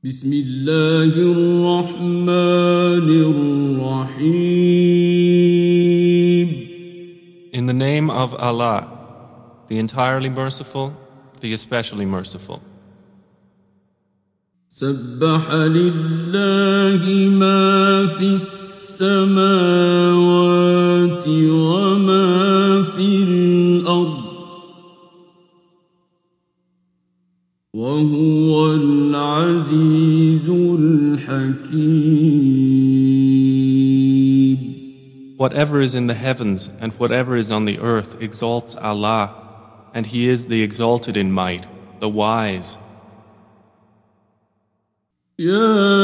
بسم الله الرحمن الرحيم. In the name of Allah, the entirely merciful, the especially merciful. سبح لله ما في السماوات وما في الأرض وهو العزيز الحكيم. Whatever is in the heavens and whatever is on the earth exalts Allah, and He is the exalted in might, the wise. يا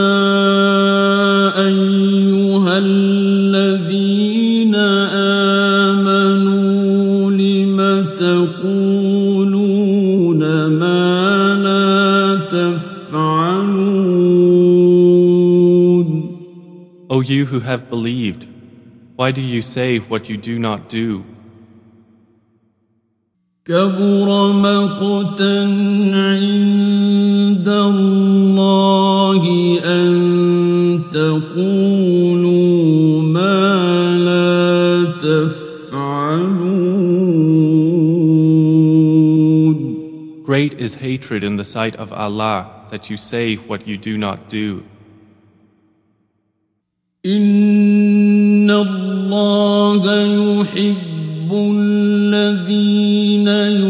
أيها الذين آمنوا لم تقولون ما لا تفعلون. O you who have believed, why do you say what you do not do? كبر مقتا عند الله أن تقولوا ما لا تفعلون. Great is hatred in the sight of Allah that you say what you do not do. إن الله يحب الذين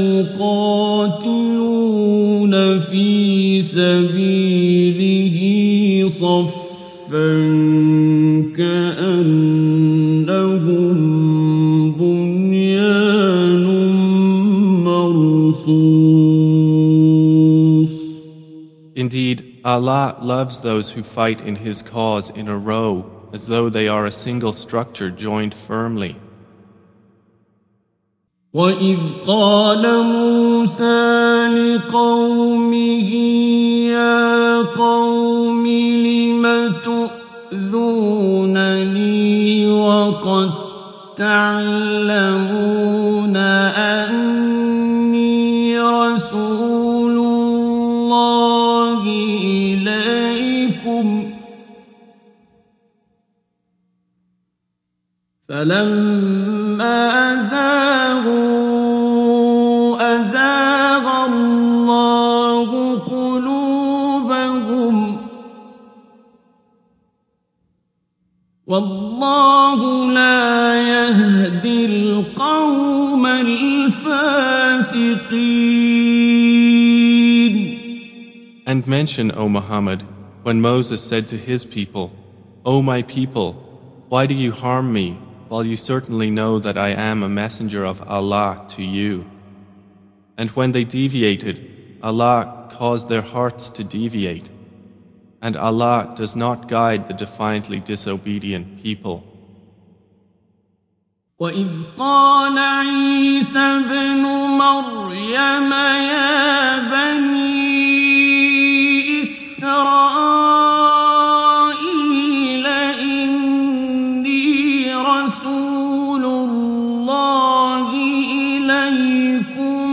يقاتلون في سبيله صفا كأنهم بنيان مرصوص. Indeed, Allah loves those who fight in His cause in a row, as though they are a single structure joined firmly. وَإِذْ قَالَ مُوسَى لِقَوْمِهِ يَا قَوْمِ لِمَ تُؤْذُونَنِي وَقَدْ تَعْلَمُونَ أَنِّي رَسُولُ اللَّهِ إِلَيْكُمْ فَلَمَّا أزاغ الله قلوبهم والله لا يهدي القوم الفاسقين. And mention, O Muhammad, when Moses said to his people, O my people, why do you harm me, while you certainly know that I am a messenger of Allah to you? And when they deviated, Allah caused their hearts to deviate. And Allah does not guide the defiantly disobedient people. وَإِذْ قَالَ عِيسَى ابْنُ مَرْيَمَ يَا بَنِي إِسْرَائِيلَ إِنِّي رَسُولُ اللَّهِ إِلَيْكُمْ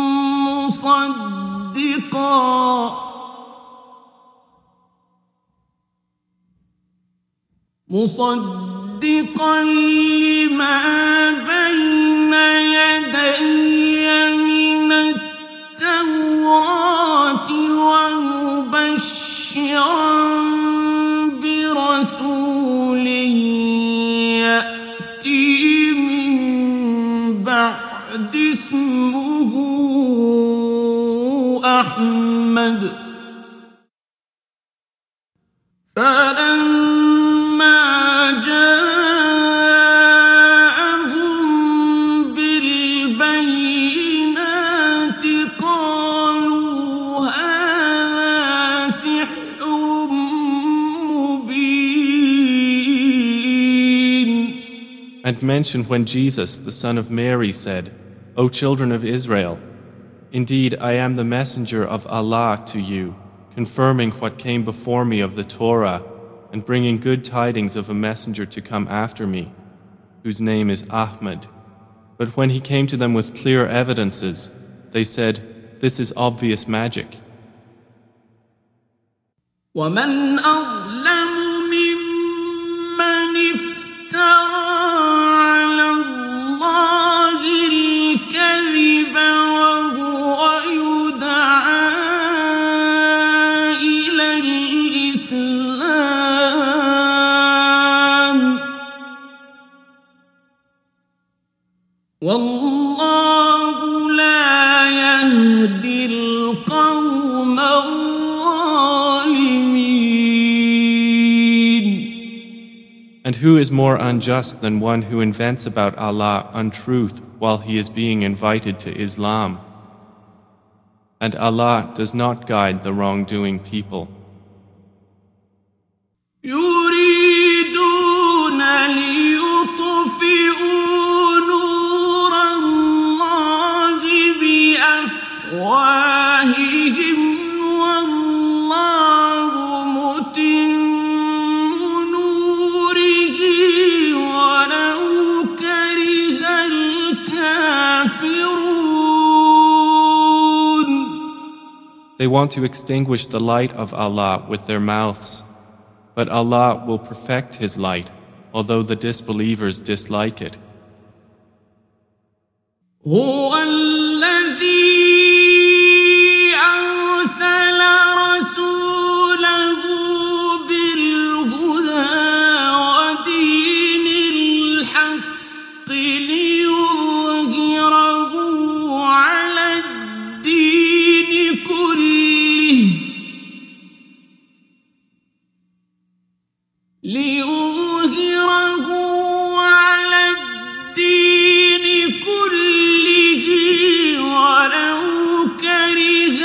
مصدقا لما بين يدي من التوراة ومبشرا برسول يأتي من بعد اسمه أحمد. فلما جاءهم بالبينات قالوا هذا سحر مبين. And mention when Jesus, the son of Mary, said, O children of Israel, indeed I am the messenger of Allah to you, confirming what came before me of the Torah, and bringing good tidings of a messenger to come after me, whose name is Ahmad. But when he came to them with clear evidences, they said, This is obvious magic. ومن أظلم ممن افترى على الله الكذب وهو يدعى إلى الإسلام والله لا يهدي القوم الظالمين. And who is more unjust than one who invents about Allah untruth while he is being invited to Islam? And Allah does not guide the wrongdoing people. يريدون ليطفئوا نور الله بأفواههم والله متم نوره ولو كره الكافرون. They want to extinguish the light of Allah with their mouths, but Allah will perfect His light, although the disbelievers dislike it. هو الذي أرسل رسوله بالهدى ودين الحق ليظهره على الدين كله على الدين كله ولو كره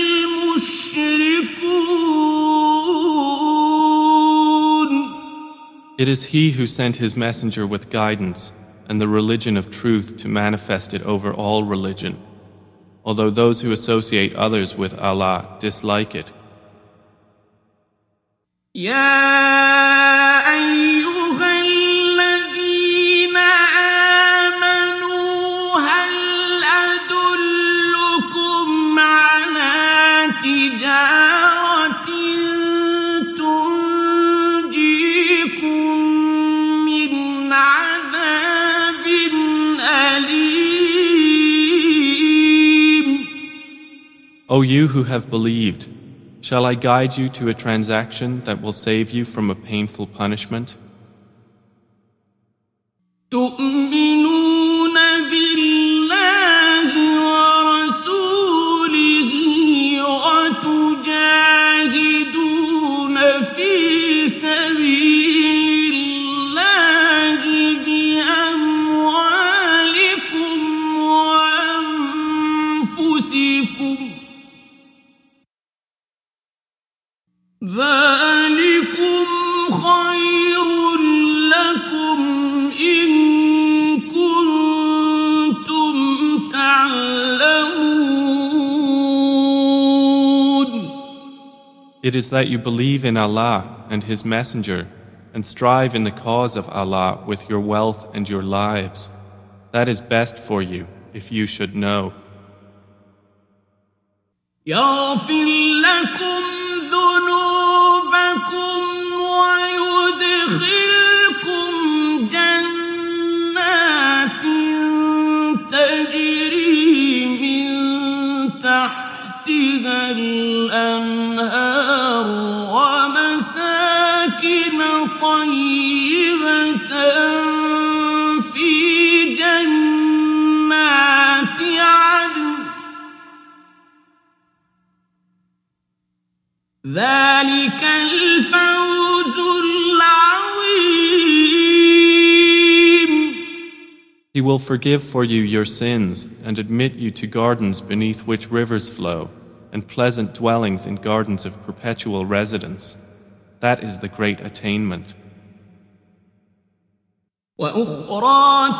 المشركون. It is He who sent His messenger with guidance and the religion of truth to manifest it over all religion, although those who associate others with Allah dislike it. يا أيها الذين آمنوا هل أدلكم على تجارة تنجيكم من عذاب أليم. O you who have believed, shall I guide you to a transaction that will save you from a painful punishment? تؤمنون بالله ورسوله وتجاهدون في سبيل الله بأموالكم وأنفسكم ذلكم خير لكم إن كنتم تعلمون. It is that you believe in Allah and His Messenger and strive in the cause of Allah with your wealth and your lives. That is best for you if you should know. يغفر لكم ذنوبكم ويدخلكم جنات تجري من تحتها الأنهار ومساكن طيبة في جنات عدن ذلك الفوز العظيم. He will forgive for you your sins and admit you to gardens beneath which rivers flow and pleasant dwellings in gardens of perpetual residence. That is the great attainment. وأخرى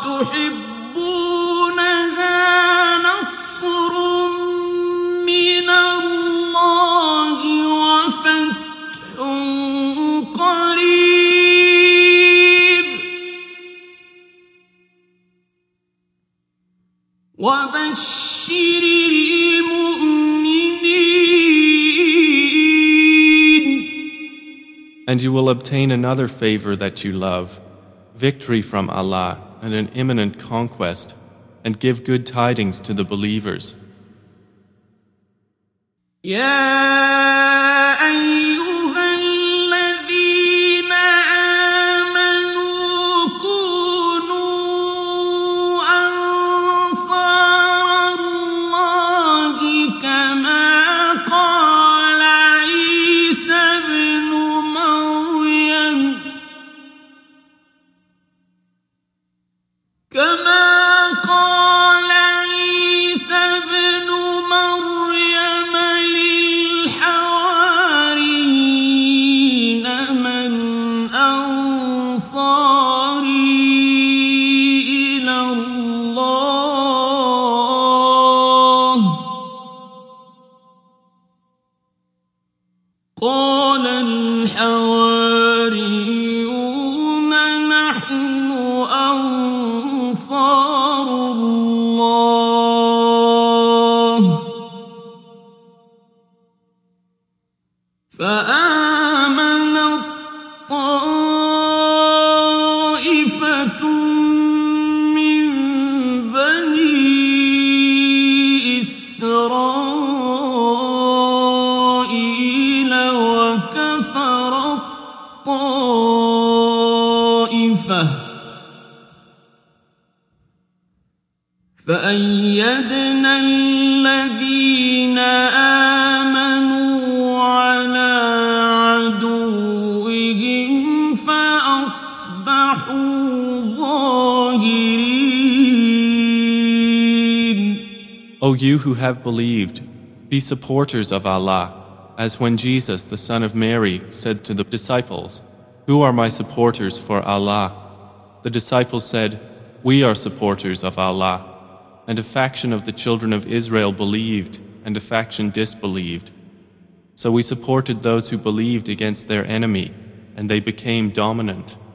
تحبونها نصر من الله وفتح قريب وبشر المؤمنين. And you will obtain another favor that you love, victory from Allah and an imminent conquest, and give good tidings to the believers. قال الحواريون نحن أنصار الله فآمنت طائفة من بني إسرائيل وكفرت طائفة فأيدنا الذين آمنوا على عدوهم فأصبحوا ظاهرين. O you who have believed, be supporters of Allah, as when Jesus, the son of Mary, said to the disciples, "Who are my supporters for Allah?" The disciples said, "We are supporters of Allah." And a faction of the children of Israel believed, and a faction disbelieved. So we supported those who believed against their enemy, and they became dominant.